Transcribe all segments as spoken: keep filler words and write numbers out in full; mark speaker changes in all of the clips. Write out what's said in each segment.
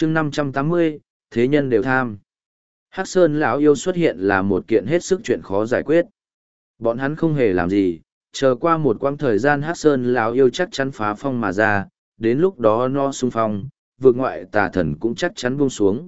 Speaker 1: chương năm trăm tám mươi, thế nhân đều tham. Hắc Sơn lão yêu xuất hiện là một kiện hết sức chuyện khó giải quyết. Bọn hắn không hề làm gì, chờ qua một quãng thời gian Hắc Sơn lão yêu chắc chắn phá phong mà ra, đến lúc đó no xung phong, vượt ngoại tà thần cũng chắc chắn buông xuống.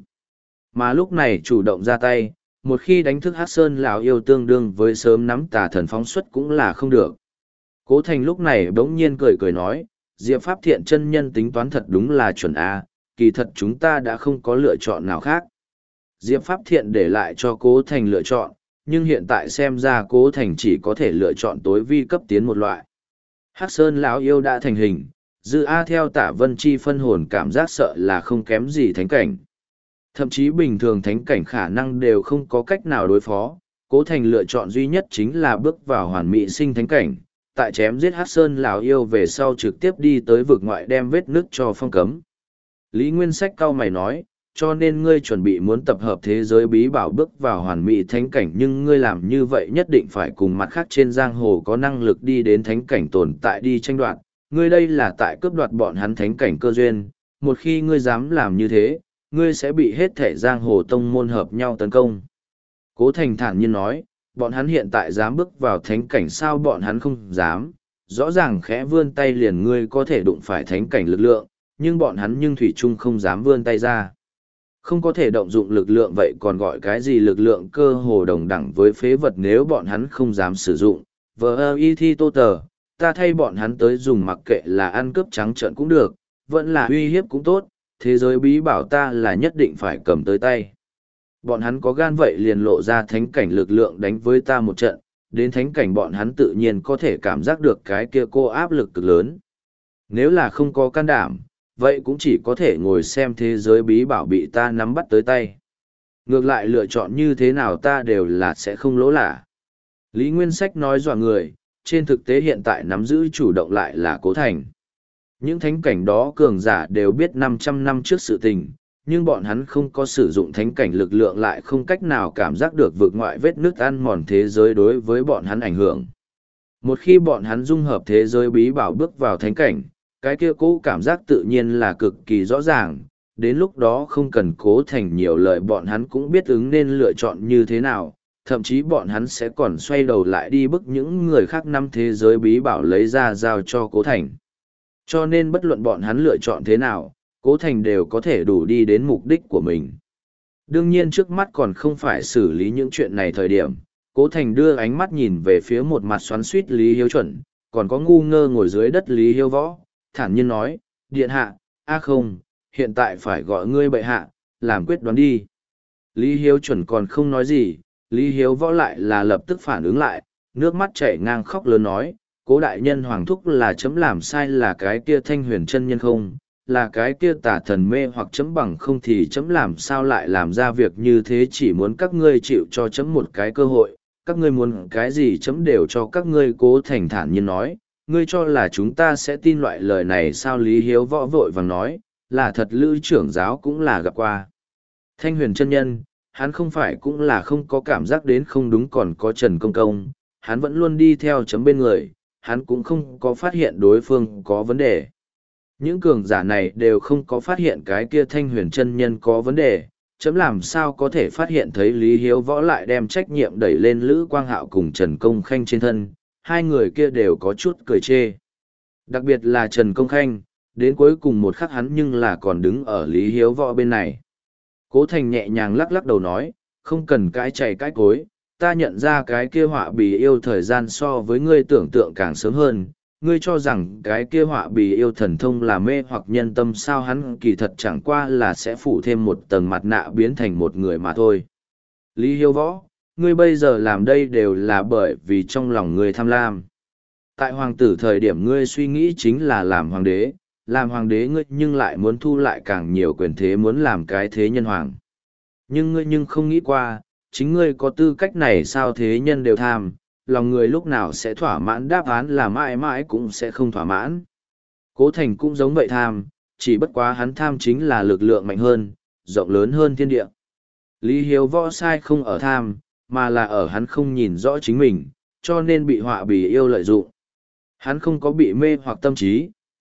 Speaker 1: Mà lúc này chủ động ra tay, một khi đánh thức Hắc Sơn lão yêu tương đương với sớm nắm tà thần phóng xuất cũng là không được. Cố Thành lúc này bỗng nhiên cười cười nói, Diệp Pháp Thiện chân nhân tính toán thật đúng là chuẩn A, kỳ thật chúng ta đã không có lựa chọn nào khác. Diệp Pháp Thiện để lại cho Cố Thành lựa chọn, nhưng hiện tại xem ra Cố Thành chỉ có thể lựa chọn tối vi cấp tiến một loại. Hắc Sơn lão yêu đã thành hình, Dư A theo Tả Vân Chi phân hồn cảm giác sợ là không kém gì thánh cảnh. Thậm chí bình thường thánh cảnh khả năng đều không có cách nào đối phó, Cố Thành lựa chọn duy nhất chính là bước vào hoàn mỹ sinh thánh cảnh, tại chém giết Hắc Sơn lão yêu về sau trực tiếp đi tới vực ngoại đem vết nước cho phong cấm. Lý Nguyên Sách cau mày nói, cho nên ngươi chuẩn bị muốn tập hợp thế giới bí bảo bước vào hoàn mỹ thánh cảnh, nhưng ngươi làm như vậy nhất định phải cùng mặt khác trên giang hồ có năng lực đi đến thánh cảnh tồn tại đi tranh đoạt. Ngươi đây là tại cướp đoạt bọn hắn thánh cảnh cơ duyên, một khi ngươi dám làm như thế, ngươi sẽ bị hết thể giang hồ tông môn hợp nhau tấn công. Cố Thành thản nhiên nói, bọn hắn hiện tại dám bước vào thánh cảnh sao bọn hắn không dám, rõ ràng khẽ vươn tay liền ngươi có thể đụng phải thánh cảnh lực lượng, nhưng bọn hắn nhưng thủy chung không dám vươn tay ra. Không có thể động dụng lực lượng vậy còn gọi cái gì lực lượng cơ hồ đồng đẳng với phế vật nếu bọn hắn không dám sử dụng. Vờ ơ y thi tô tờ, ta thay bọn hắn tới dùng mặc kệ là ăn cướp trắng trợn cũng được, vẫn là uy hiếp cũng tốt, thế giới bí bảo ta là nhất định phải cầm tới tay. Bọn hắn có gan vậy liền lộ ra thánh cảnh lực lượng đánh với ta một trận, đến thánh cảnh bọn hắn tự nhiên có thể cảm giác được cái kia cô áp lực cực lớn. Nếu là không có can đảm, vậy cũng chỉ có thể ngồi xem thế giới bí bảo bị ta nắm bắt tới tay. Ngược lại lựa chọn như thế nào ta đều là sẽ không lỗ lạ. Lý Nguyên Sách nói dọa người, trên thực tế hiện tại nắm giữ chủ động lại là Cố Thành. Những thánh cảnh đó cường giả đều biết năm trăm năm trước sự tình, nhưng bọn hắn không có sử dụng thánh cảnh lực lượng lại không cách nào cảm giác được vượt ngoại vết nước ăn mòn thế giới đối với bọn hắn ảnh hưởng. Một khi bọn hắn dung hợp thế giới bí bảo bước vào thánh cảnh, cái kia cố cảm giác tự nhiên là cực kỳ rõ ràng, đến lúc đó không cần Cố Thành nhiều lời bọn hắn cũng biết ứng nên lựa chọn như thế nào, thậm chí bọn hắn sẽ còn xoay đầu lại đi bức những người khác năm thế giới bí bảo lấy ra giao cho Cố Thành. Cho nên bất luận bọn hắn lựa chọn thế nào, Cố Thành đều có thể đủ đi đến mục đích của mình. Đương nhiên trước mắt còn không phải xử lý những chuyện này thời điểm, Cố Thành đưa ánh mắt nhìn về phía một mặt xoắn suýt Lý Hiếu Chuẩn, còn có ngu ngơ ngồi dưới đất Lý Hiếu Võ, thản nhiên nói, điện hạ, a không, hiện tại phải gọi ngươi bệ hạ, làm quyết đoán đi. Lý Hiếu Chuẩn còn không nói gì, Lý Hiếu Võ lại là lập tức phản ứng lại, nước mắt chảy ngang khóc lớn nói, Cố đại nhân hoàng thúc là chấm làm sai là cái kia Thanh Huyền chân nhân không, là cái kia tà thần mê hoặc chấm bằng không thì chấm làm sao lại làm ra việc như thế, chỉ muốn các ngươi chịu cho chấm một cái cơ hội, các ngươi muốn cái gì chấm đều cho các ngươi. Cố Thành thản nhiên nói, ngươi cho là chúng ta sẽ tin loại lời này sao? Lý Hiếu Võ vội vàng nói, là thật Lữ trưởng giáo cũng là gặp qua Thanh Huyền chân nhân, hắn không phải cũng là không có cảm giác đến không đúng, còn có Trần Công Công, hắn vẫn luôn đi theo chấm bên người, hắn cũng không có phát hiện đối phương có vấn đề. Những cường giả này đều không có phát hiện cái kia Thanh Huyền chân nhân có vấn đề, chấm làm sao có thể phát hiện. Thấy Lý Hiếu Võ lại đem trách nhiệm đẩy lên Lữ Quang Hạo cùng Trần Công Khanh trên thân, hai người kia đều có chút cười chê. Đặc biệt là Trần Công Khanh, đến cuối cùng một khắc hắn nhưng là còn đứng ở Lý Hiếu Võ bên này. Cố Thành nhẹ nhàng lắc lắc đầu nói, không cần cãi chày cãi cối, ta nhận ra cái kia họa bì yêu thời gian so với ngươi tưởng tượng càng sớm hơn. Ngươi cho rằng cái kia họa bì yêu thần thông là mê hoặc nhân tâm sao? Hắn kỳ thật chẳng qua là sẽ phủ thêm một tầng mặt nạ biến thành một người mà thôi. Lý Hiếu Võ, ngươi bây giờ làm đây đều là bởi vì trong lòng ngươi tham lam. Tại hoàng tử thời điểm ngươi suy nghĩ chính là làm hoàng đế, làm hoàng đế ngươi nhưng lại muốn thu lại càng nhiều quyền thế, muốn làm cái thế nhân hoàng. Nhưng ngươi nhưng không nghĩ qua, chính ngươi có tư cách này sao? Thế nhân đều tham, lòng người lúc nào sẽ thỏa mãn? Đáp án là mãi mãi cũng sẽ không thỏa mãn. Cố Thành cũng giống vậy tham, chỉ bất quá hắn tham chính là lực lượng mạnh hơn, rộng lớn hơn thiên địa. Lý Hiếu Võ sai không ở tham, mà là ở hắn không nhìn rõ chính mình, cho nên bị họa bì yêu lợi dụng. Hắn không có bị mê hoặc tâm trí,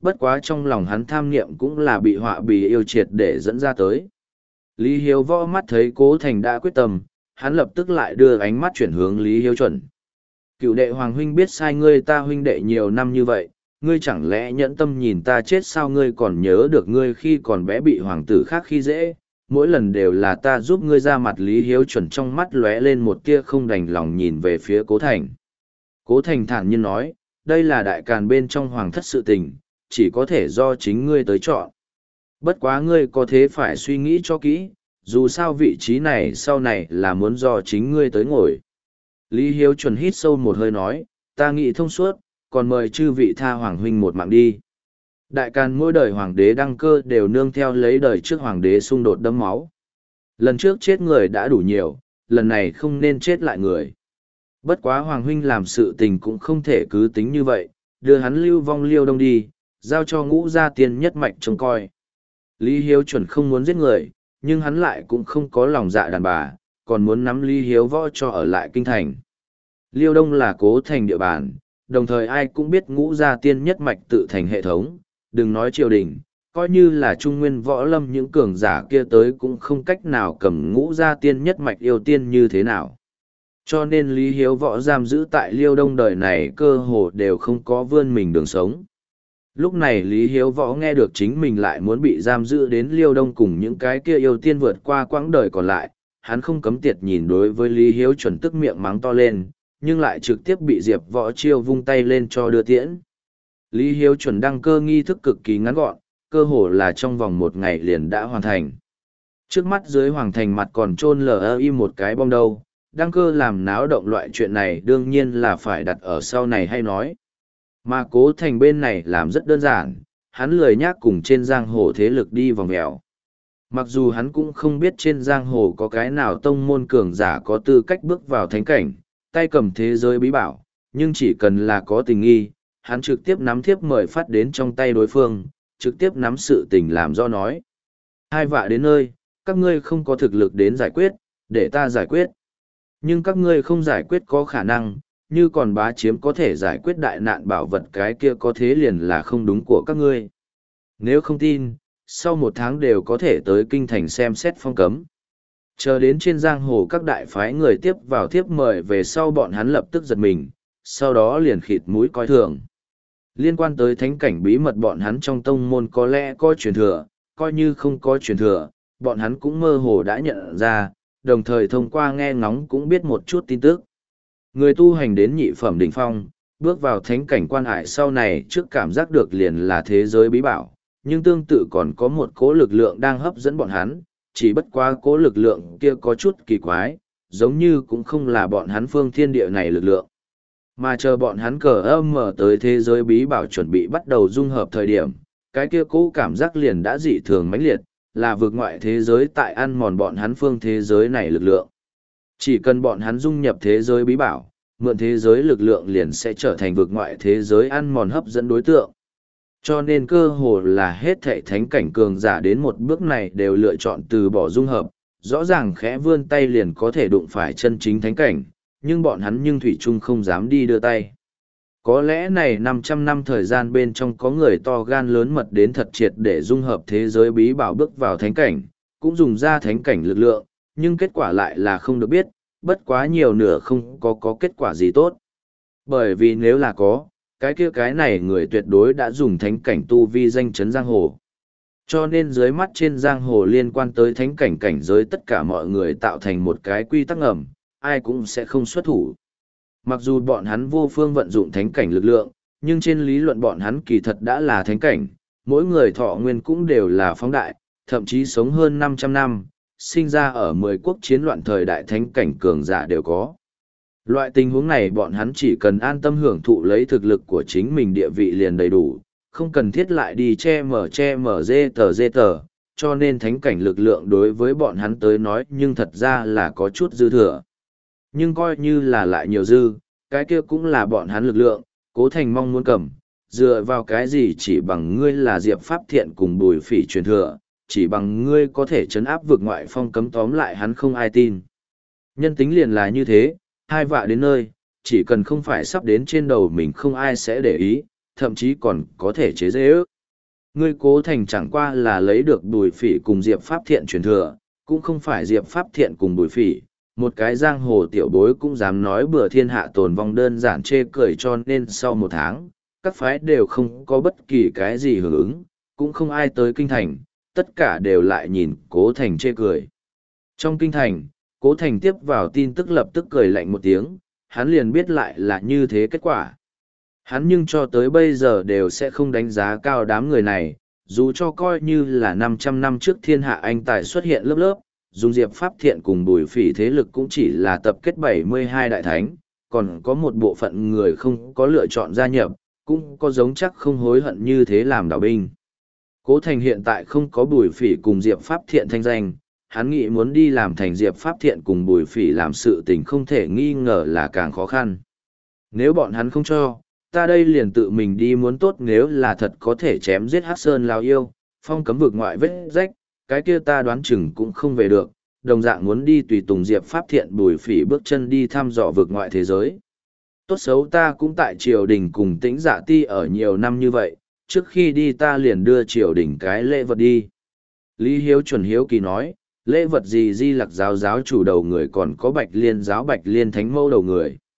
Speaker 1: bất quá trong lòng hắn tham niệm cũng là bị họa bì yêu triệt để dẫn ra tới. Lý Hiếu Võ mắt thấy Cố Thành đã quyết tâm, hắn lập tức lại đưa ánh mắt chuyển hướng Lý Hiếu Chuẩn. Cựu đệ Hoàng huynh biết sai ngươi ta huynh đệ nhiều năm như vậy, ngươi chẳng lẽ nhẫn tâm nhìn ta chết sao? Ngươi còn nhớ được ngươi khi còn bé bị hoàng tử khác khi dễ, mỗi lần đều là ta giúp ngươi ra mặt. Lý Hiếu Chuẩn trong mắt lóe lên một tia không đành lòng nhìn về phía Cố Thành. Cố Thành thản nhiên nói, đây là đại càn bên trong hoàng thất sự tình, chỉ có thể do chính ngươi tới chọn. Bất quá ngươi có thế phải suy nghĩ cho kỹ, dù sao vị trí này sau này là muốn do chính ngươi tới ngồi. Lý Hiếu Chuẩn hít sâu một hơi nói, ta nghĩ thông suốt, còn mời chư vị tha hoàng huynh một mạng đi. Đại càn mỗi đời hoàng đế đăng cơ đều nương theo lấy đời trước hoàng đế xung đột đẫm máu. Lần trước chết người đã đủ nhiều, lần này không nên chết lại người. Bất quá hoàng huynh làm sự tình cũng không thể cứ tính như vậy, đưa hắn lưu vong Liêu Đông đi, giao cho Ngũ Gia Tiên nhất mạch trông coi. Lý Hiếu Chuẩn không muốn giết người, nhưng hắn lại cũng không có lòng dạ đàn bà, còn muốn nắm Lý Hiếu Võ cho ở lại kinh thành. Liêu Đông là Cố Thành địa bàn, đồng thời ai cũng biết Ngũ Gia Tiên nhất mạch tự thành hệ thống, đừng nói triều đình, coi như là Trung Nguyên Võ Lâm những cường giả kia tới cũng không cách nào cầm Ngũ Gia Tiên nhất mạch yêu tiên như thế nào. Cho nên Lý Hiếu Võ giam giữ tại Liêu Đông đời này cơ hồ đều không có vươn mình đường sống. Lúc này Lý Hiếu Võ nghe được chính mình lại muốn bị giam giữ đến Liêu Đông cùng những cái kia yêu tiên vượt qua quãng đời còn lại, hắn không cấm tiệt nhìn đối với Lý Hiếu Chuẩn tức miệng mắng to lên, nhưng lại trực tiếp bị Diệp Võ Chiêu vung tay lên cho đưa tiễn. Lý Hiếu Chuẩn đăng cơ nghi thức cực kỳ ngắn gọn, cơ hồ là trong vòng một ngày liền đã hoàn thành. Trước mắt dưới hoàng thành mặt còn chôn lờ im một cái bom đâu, đăng cơ làm náo động loại chuyện này đương nhiên là phải đặt ở sau này hay nói. Mà Cố Thành bên này làm rất đơn giản, hắn lười nhác cùng trên giang hồ thế lực đi vòng mèo. Mặc dù hắn cũng không biết trên giang hồ có cái nào tông môn cường giả có tư cách bước vào thánh cảnh, tay cầm thế giới bí bảo, nhưng chỉ cần là có tình nghi, hắn trực tiếp nắm thiếp mời phát đến trong tay đối phương, trực tiếp nắm sự tình làm do nói. Hai vạ đến nơi, các ngươi không có thực lực đến giải quyết, để ta giải quyết. Nhưng các ngươi không giải quyết có khả năng, như còn bá chiếm có thể giải quyết đại nạn bảo vật cái kia có thế liền là không đúng của các ngươi. Nếu không tin, sau một tháng đều có thể tới kinh thành xem xét phong cấm. Chờ đến trên giang hồ các đại phái người tiếp vào thiếp mời về sau bọn hắn lập tức giật mình, sau đó liền khịt mũi coi thường. Liên quan tới thánh cảnh bí mật bọn hắn trong tông môn có lẽ có truyền thừa, coi như không có truyền thừa, bọn hắn cũng mơ hồ đã nhận ra, đồng thời thông qua nghe ngóng cũng biết một chút tin tức. Người tu hành đến nhị phẩm đỉnh phong, bước vào thánh cảnh quan hải sau này trước cảm giác được liền là thế giới bí bảo, nhưng tương tự còn có một cỗ lực lượng đang hấp dẫn bọn hắn, chỉ bất quá cỗ lực lượng kia có chút kỳ quái, giống như cũng không là bọn hắn phương thiên địa này lực lượng. Mà chờ bọn hắn cờ âm mở tới thế giới bí bảo chuẩn bị bắt đầu dung hợp thời điểm, cái kia cỗ cảm giác liền đã dị thường mãnh liệt, là vượt ngoại thế giới tại ăn mòn bọn hắn phương thế giới này lực lượng. Chỉ cần bọn hắn dung nhập thế giới bí bảo, mượn thế giới lực lượng liền sẽ trở thành vượt ngoại thế giới ăn mòn hấp dẫn đối tượng. Cho nên cơ hồ là hết thảy thánh cảnh cường giả đến một bước này đều lựa chọn từ bỏ dung hợp, rõ ràng khẽ vươn tay liền có thể đụng phải chân chính thánh cảnh, nhưng bọn hắn nhưng thủy chung không dám đi đưa tay. Có lẽ này năm trăm năm thời gian bên trong có người to gan lớn mật đến thật triệt để dung hợp thế giới bí bảo bước vào thánh cảnh, cũng dùng ra thánh cảnh lực lượng, nhưng kết quả lại là không được biết, bất quá nhiều nửa không có có kết quả gì tốt. Bởi vì nếu là có, cái kia cái này người tuyệt đối đã dùng thánh cảnh tu vi danh chấn giang hồ. Cho nên dưới mắt trên giang hồ liên quan tới thánh cảnh cảnh giới tất cả mọi người tạo thành một cái quy tắc ngầm, ai cũng sẽ không xuất thủ. Mặc dù bọn hắn vô phương vận dụng thánh cảnh lực lượng, nhưng trên lý luận bọn hắn kỳ thật đã là thánh cảnh, mỗi người thọ nguyên cũng đều là phóng đại, thậm chí sống hơn năm trăm năm, sinh ra ở mười quốc chiến loạn thời đại thánh cảnh cường giả đều có. Loại tình huống này bọn hắn chỉ cần an tâm hưởng thụ lấy thực lực của chính mình địa vị liền đầy đủ, không cần thiết lại đi che mở che mở dê tờ dê tờ, cho nên thánh cảnh lực lượng đối với bọn hắn tới nói nhưng thật ra là có chút dư thừa. Nhưng coi như là lại nhiều dư, cái kia cũng là bọn hắn lực lượng, Cố Thành mong muốn cầm, dựa vào cái gì chỉ bằng ngươi là Diệp Pháp Thiện cùng Bùi Phỉ truyền thừa, chỉ bằng ngươi có thể chấn áp vực ngoại phong cấm tóm lại hắn không ai tin. Nhân tính liền là như thế, hai vạ đến nơi, chỉ cần không phải sắp đến trên đầu mình không ai sẽ để ý, thậm chí còn có thể chế dễ ước. Ngươi Cố Thành chẳng qua là lấy được Bùi Phỉ cùng Diệp Pháp Thiện truyền thừa, cũng không phải Diệp Pháp Thiện cùng Bùi Phỉ, một cái giang hồ tiểu bối cũng dám nói bừa thiên hạ tồn vong, đơn giản chê cười, cho nên sau một tháng, các phái đều không có bất kỳ cái gì hưởng ứng, cũng không ai tới kinh thành, tất cả đều lại nhìn Cố Thành chê cười. Trong kinh thành, Cố Thành tiếp vào tin tức lập tức cười lạnh một tiếng, hắn liền biết lại là như thế kết quả. Hắn nhưng cho tới bây giờ đều sẽ không đánh giá cao đám người này, dù cho coi như là năm trăm năm trước thiên hạ anh tài xuất hiện lớp lớp, dùng Diệp Pháp Thiện cùng Bùi Phỉ thế lực cũng chỉ là tập kết bảy mươi hai đại thánh, còn có một bộ phận người không có lựa chọn gia nhập, cũng có giống chắc không hối hận như thế làm đạo binh. Cố Thành hiện tại không có Bùi Phỉ cùng Diệp Pháp Thiện thanh danh, hắn nghĩ muốn đi làm thành Diệp Pháp Thiện cùng Bùi Phỉ làm sự tình không thể nghi ngờ là càng khó khăn. Nếu bọn hắn không cho, ta đây liền tự mình đi muốn tốt, nếu là thật có thể chém giết Hắc Sơn lão yêu, phong cấm vực ngoại vết rách, cái kia ta đoán chừng cũng không về được, đồng dạng muốn đi tùy tùng Diệp Pháp Thiện Bùi Phỉ bước chân đi thăm dò vực ngoại thế giới. Tốt xấu ta cũng tại triều đình cùng Tĩnh Dạ Ti ở nhiều năm như vậy, trước khi đi ta liền đưa triều đình cái lễ vật đi. Lý Hiếu chuẩn hiếu kỳ nói, lễ vật gì? Di Lặc giáo giáo chủ đầu người, còn có Bạch Liên giáo Bạch Liên thánh mẫu đầu người.